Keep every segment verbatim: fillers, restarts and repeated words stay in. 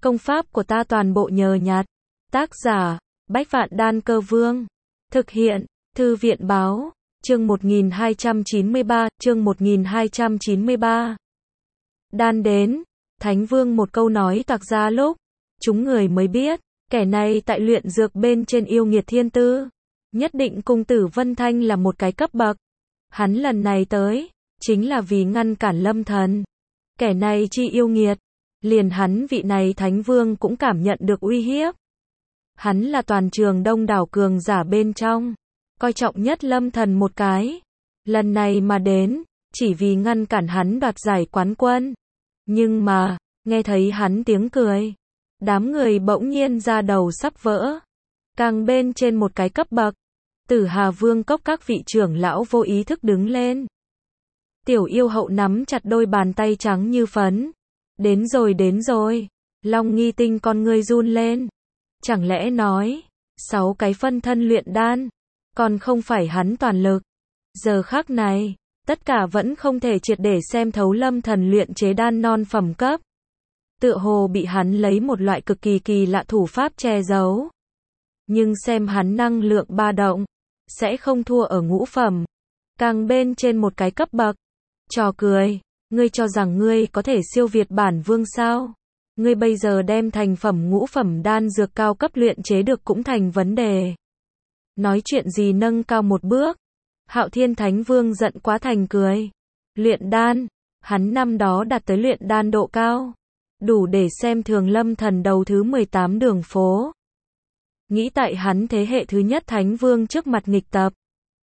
Công pháp của ta toàn bộ nhờ nhặt. Tác giả, Bách Vạn Đan Cơ Vương. Thực hiện, Thư viện Báo. Chương một nghìn hai trăm chín mươi ba, chương một nghìn hai trăm chín mươi ba. Đan đến, Thánh Vương một câu nói toạc ra lúc, chúng người mới biết, kẻ này tại luyện dược bên trên yêu nghiệt thiên tư. Nhất định cùng Tử Vân Thanh là một cái cấp bậc. Hắn lần này tới, chính là vì ngăn cản Lâm Thần. Kẻ này chi yêu nghiệt, liền hắn vị này Thánh Vương cũng cảm nhận được uy hiếp. Hắn là toàn trường đông đảo cường giả bên trong, coi trọng nhất Lâm Thần một cái. Lần này mà đến, chỉ vì ngăn cản hắn đoạt giải quán quân. Nhưng mà, nghe thấy hắn tiếng cười, đám người bỗng nhiên ra đầu sắp vỡ. Càng bên trên một cái cấp bậc, Tử Hà Vương cốc các vị trưởng lão vô ý thức đứng lên. Tiểu yêu hậu nắm chặt đôi bàn tay trắng như phấn. Đến rồi đến rồi. Long Nghi Tinh con ngươi run lên. Chẳng lẽ nói, sáu cái phân thân luyện đan, còn không phải hắn toàn lực. Giờ khắc này, tất cả vẫn không thể triệt để xem thấu Lâm Thần luyện chế đan non phẩm cấp. Tựa hồ bị hắn lấy một loại cực kỳ kỳ lạ thủ pháp che giấu. Nhưng xem hắn năng lượng ba động, sẽ không thua ở ngũ phẩm. Càng bên trên một cái cấp bậc. Trò cười, ngươi cho rằng ngươi có thể siêu việt bản vương sao? Ngươi bây giờ đem thành phẩm ngũ phẩm đan dược cao cấp luyện chế được cũng thành vấn đề. Nói chuyện gì nâng cao một bước? Hạo Thiên Thánh Vương giận quá thành cười. Luyện đan, hắn năm đó đạt tới luyện đan độ cao, đủ để xem thường Lâm Thần đầu thứ mười tám đường phố. Nghĩ tại hắn thế hệ thứ nhất Thánh Vương trước mặt nghịch tập.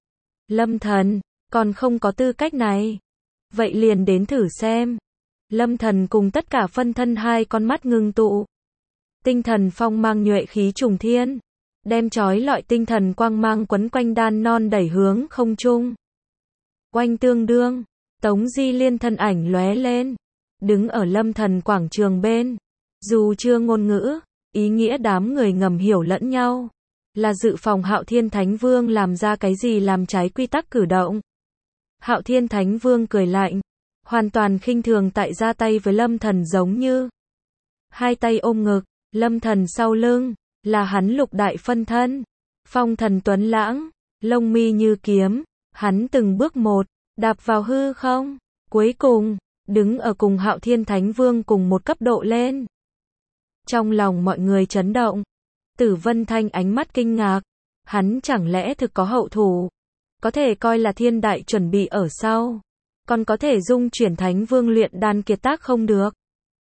Lâm Thần, còn không có tư cách này. Vậy liền đến thử xem. Lâm Thần cùng tất cả phân thân hai con mắt ngưng tụ. Tinh thần phong mang nhuệ khí trùng thiên. Đem chói lọi tinh thần quang mang quấn quanh đan non đẩy hướng không trung. Oanh tương đương, Tống Di Liên thân ảnh lóe lên. Đứng ở Lâm Thần quảng trường bên. Dù chưa ngôn ngữ, ý nghĩa đám người ngầm hiểu lẫn nhau. Là dự phòng Hạo Thiên Thánh Vương làm ra cái gì làm trái quy tắc cử động. Hạo Thiên Thánh Vương cười lạnh, hoàn toàn khinh thường tại ra tay với Lâm Thần giống như. Hai tay ôm ngực, Lâm Thần sau lưng, là hắn lục đại phân thân. Phong thần tuấn lãng, lông mi như kiếm, hắn từng bước một, đạp vào hư không, cuối cùng, đứng ở cùng Hạo Thiên Thánh Vương cùng một cấp độ lên. Trong lòng mọi người chấn động, Tử Vân Thanh ánh mắt kinh ngạc, hắn chẳng lẽ thực có hậu thủ? Có thể coi là thiên đại chuẩn bị ở sau, còn có thể dung chuyển Thánh Vương luyện đan kiệt tác không được.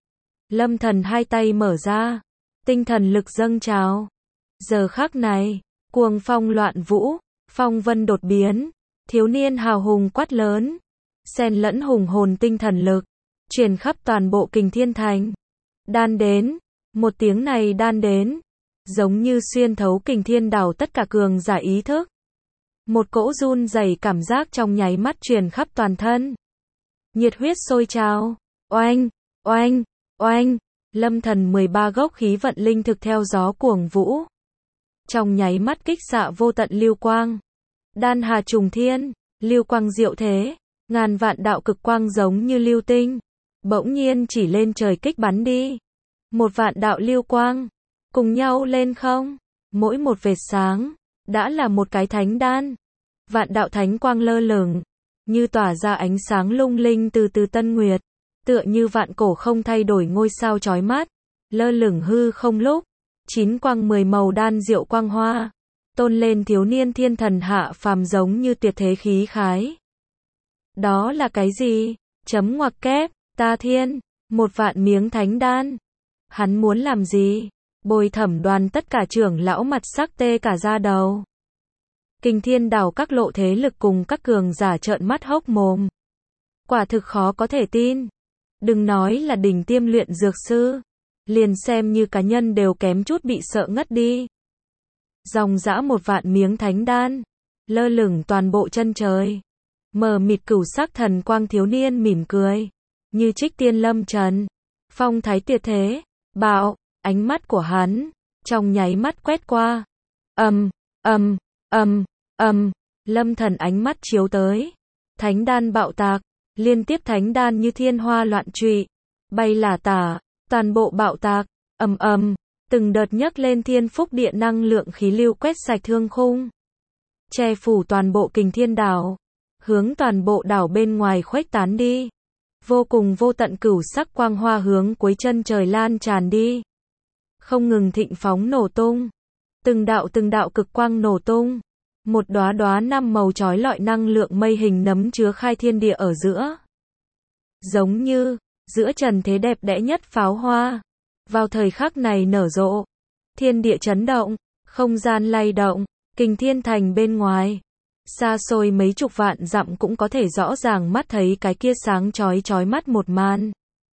Lâm Thần hai tay mở ra, tinh thần lực dâng trào. Giờ khắc này, cuồng phong loạn vũ, phong vân đột biến, thiếu niên hào hùng quát lớn, xen lẫn hùng hồn tinh thần lực, truyền khắp toàn bộ Kình Thiên Thành. Đan đến, một tiếng này đan đến, giống như xuyên thấu Kình Thiên đảo tất cả cường giả ý thức. Một cỗ run rẩy cảm giác trong nháy mắt truyền khắp toàn thân. Nhiệt huyết sôi trào, oanh, oanh, oanh, Lâm Thần mười ba gốc khí vận linh thực theo gió cuồng vũ. Trong nháy mắt kích xạ vô tận lưu quang. Đan hà trùng thiên, lưu quang diệu thế, ngàn vạn đạo cực quang giống như lưu tinh, bỗng nhiên chỉ lên trời kích bắn đi. Một vạn đạo lưu quang, cùng nhau lên không, mỗi một vệt sáng, đã là một cái thánh đan. Vạn đạo thánh quang lơ lửng, như tỏa ra ánh sáng lung linh từ từ tân nguyệt, tựa như vạn cổ không thay đổi ngôi sao chói mắt, lơ lửng hư không lúc, chín quang mười màu đan diệu quang hoa, tôn lên thiếu niên thiên thần hạ phàm giống như tuyệt thế khí khái. Đó là cái gì? Chấm ngoặc kép, ta thiên, một vạn miếng thánh đan. Hắn muốn làm gì? Bồi Thẩm Đoàn tất cả trưởng lão mặt sắc tê cả da đầu. Kình Thiên đảo các lộ thế lực cùng các cường giả trợn mắt hốc mồm. Quả thực khó có thể tin. Đừng nói là đỉnh tiêm luyện dược sư, liền xem như cá nhân đều kém chút bị sợ ngất đi. Dòng dã một vạn miếng thánh đan, lơ lửng toàn bộ chân trời. Mờ mịt cửu sắc thần quang thiếu niên mỉm cười, như trích tiên lâm trần, phong thái tuyệt thế, bạo, ánh mắt của hắn, trong nháy mắt quét qua. Ầm, ầm, ầm, ầm, Lâm Thần ánh mắt chiếu tới. Thánh đan bạo tạc, liên tiếp thánh đan như thiên hoa loạn trụy, bay là tả, toàn bộ bạo tạc, Ầm ầm, từng đợt nhấc lên thiên phúc địa năng lượng khí lưu quét sạch thương khung, che phủ toàn bộ Kình Thiên đảo, hướng toàn bộ đảo bên ngoài khuếch tán đi. Vô cùng vô tận cửu sắc quang hoa hướng cuối chân trời lan tràn đi. Không ngừng thịnh phóng nổ tung. Từng đạo từng đạo cực quang nổ tung. Một đóa đóa năm màu chói lọi năng lượng mây hình nấm chứa khai thiên địa ở giữa. Giống như, giữa trần thế đẹp đẽ nhất pháo hoa. Vào thời khắc này nở rộ. Thiên địa chấn động, không gian lay động, Kình Thiên thành bên ngoài. Xa xôi mấy chục vạn dặm cũng có thể rõ ràng mắt thấy cái kia sáng chói chói mắt một màn.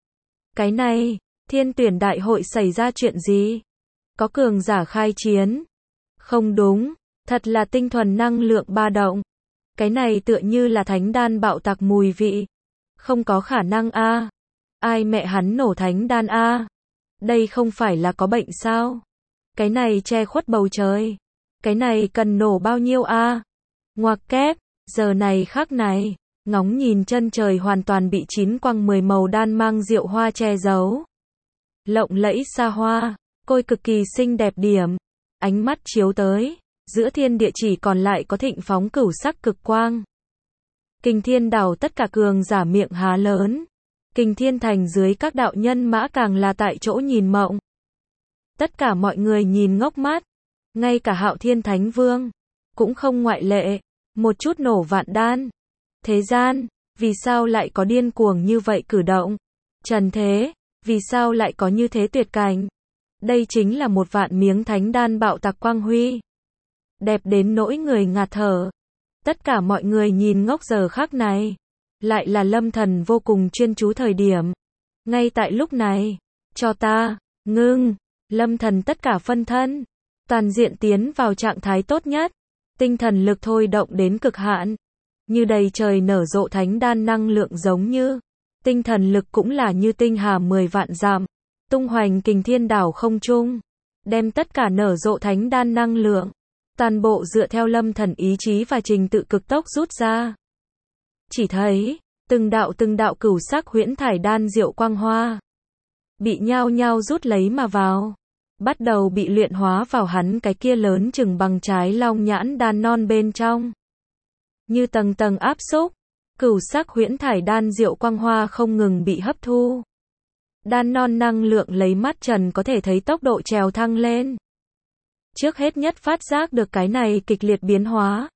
Cái này, thiên tuyển đại hội xảy ra chuyện gì? Có cường giả khai chiến? Không đúng, thật là tinh thuần năng lượng ba động. Cái này tựa như là thánh đan bạo tạc mùi vị. Không có khả năng a. Ai mẹ hắn nổ thánh đan a? Đây không phải là có bệnh sao? Cái này che khuất bầu trời. Cái này cần nổ bao nhiêu a? Ngoặc kép, giờ này khắc này, ngóng nhìn chân trời hoàn toàn bị chín quang mười màu đan mang diệu hoa che giấu. Lộng lẫy xa hoa, côi cực kỳ xinh đẹp điểm, ánh mắt chiếu tới, giữa thiên địa chỉ còn lại có thịnh phóng cửu sắc cực quang. Kình Thiên đảo tất cả cường giả miệng há lớn, Kình Thiên thành dưới các đạo nhân mã càng là tại chỗ nhìn mộng. Tất cả mọi người nhìn ngốc mắt, ngay cả Hạo Thiên Thánh Vương cũng không ngoại lệ, một chút nổ vạn đan. Thế gian, vì sao lại có điên cuồng như vậy cử động? Trần thế, vì sao lại có như thế tuyệt cảnh? Đây chính là một vạn miếng thánh đan bạo tạc quang huy. Đẹp đến nỗi người ngạt thở. Tất cả mọi người nhìn ngốc giờ khắc này. Lại là Lâm Thần vô cùng chuyên chú thời điểm. Ngay tại lúc này, cho ta, ngưng, Lâm Thần tất cả phân thân, toàn diện tiến vào trạng thái tốt nhất. Tinh thần lực thôi động đến cực hạn. Như đầy trời nở rộ thánh đan năng lượng giống như. Tinh thần lực cũng là như tinh hà mười vạn dặm. Tung hoành Kình Thiên đảo không trung. Đem tất cả nở rộ thánh đan năng lượng. Toàn bộ dựa theo Lâm Thần ý chí và trình tự cực tốc rút ra. Chỉ thấy, từng đạo từng đạo cửu sắc huyễn thải đan diệu quang hoa. Bị nhao nhao rút lấy mà vào. Bắt đầu bị luyện hóa vào hắn cái kia lớn chừng bằng trái long nhãn đan non bên trong. Như tầng tầng áp xúc, cửu sắc huyễn thải đan diệu quang hoa không ngừng bị hấp thu. Đan non năng lượng lấy mắt trần có thể thấy tốc độ trèo thăng lên. Trước hết nhất phát giác được cái này kịch liệt biến hóa.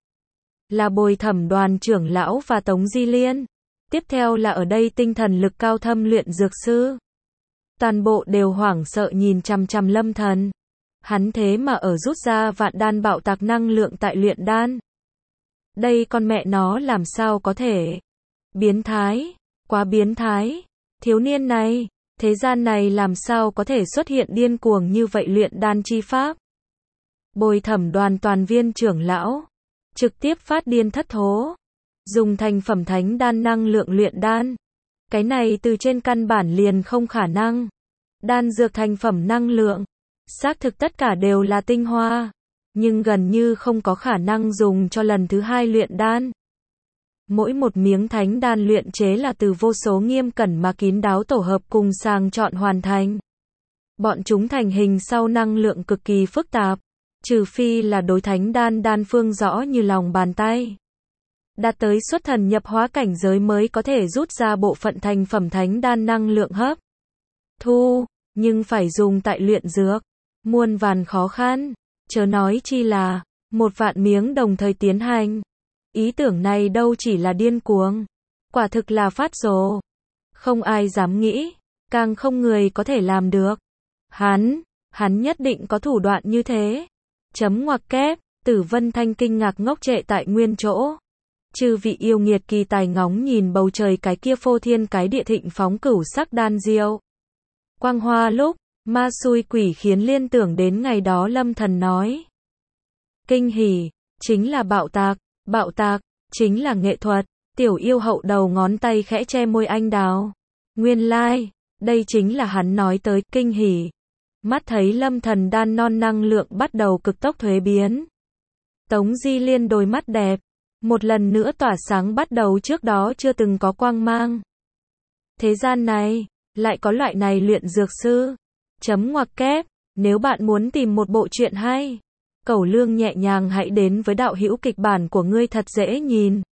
Là Bồi Thẩm đoàn trưởng lão và Tống Di Liên. Tiếp theo là ở đây tinh thần lực cao thâm luyện dược sư. Toàn bộ đều hoảng sợ nhìn chằm chằm Lâm Thần. Hắn thế mà ở rút ra vạn đan bạo tạc năng lượng tại luyện đan. Đây con mẹ nó làm sao có thể? Biến thái, quá biến thái. Thiếu niên này, thế gian này làm sao có thể xuất hiện điên cuồng như vậy luyện đan chi pháp? Bồi Thẩm đoàn toàn viên trưởng lão, trực tiếp phát điên thất thố. Dùng thành phẩm thánh đan năng lượng luyện đan. Cái này từ trên căn bản liền không khả năng. Đan dược thành phẩm năng lượng, xác thực tất cả đều là tinh hoa, nhưng gần như không có khả năng dùng cho lần thứ hai luyện đan. Mỗi một miếng thánh đan luyện chế là từ vô số nghiêm cẩn mà kín đáo tổ hợp cùng sàng chọn hoàn thành. Bọn chúng thành hình sau năng lượng cực kỳ phức tạp, trừ phi là đối thánh đan đan phương rõ như lòng bàn tay. Đạt tới xuất thần nhập hóa cảnh giới mới có thể rút ra bộ phận thành phẩm thánh đan năng lượng hấp thu, nhưng phải dùng tại luyện dược, muôn vàn khó khăn, chớ nói chi là một vạn miếng đồng thời tiến hành. Ý tưởng này đâu chỉ là điên cuồng, quả thực là phát rồ. Không ai dám nghĩ, càng không người có thể làm được. Hắn, hắn nhất định có thủ đoạn như thế. Chấm ngoặc kép, Tử Vân Thanh kinh ngạc ngốc trệ tại nguyên chỗ. Chư vị yêu nghiệt kỳ tài ngóng nhìn bầu trời cái kia phô thiên cái địa thịnh phóng cửu sắc đan diệu quang hoa lúc, ma xui quỷ khiến liên tưởng đến ngày đó Lâm Thần nói. Kinh hỉ, chính là bạo tạc, bạo tạc, chính là nghệ thuật. Tiểu yêu hậu đầu ngón tay khẽ che môi anh đào. Nguyên lai, like, đây chính là hắn nói tới kinh hỉ. Mắt thấy Lâm Thần đan non năng lượng bắt đầu cực tốc thuế biến. Tống Di Liên đôi mắt đẹp, một lần nữa tỏa sáng bắt đầu trước đó chưa từng có quang mang. Thế gian này, lại có loại này luyện dược sư. Chấm ngoặc kép. Nếu bạn muốn tìm một bộ truyện hay, cẩu lương nhẹ nhàng hãy đến với đạo hữu kịch bản của ngươi thật dễ nhìn.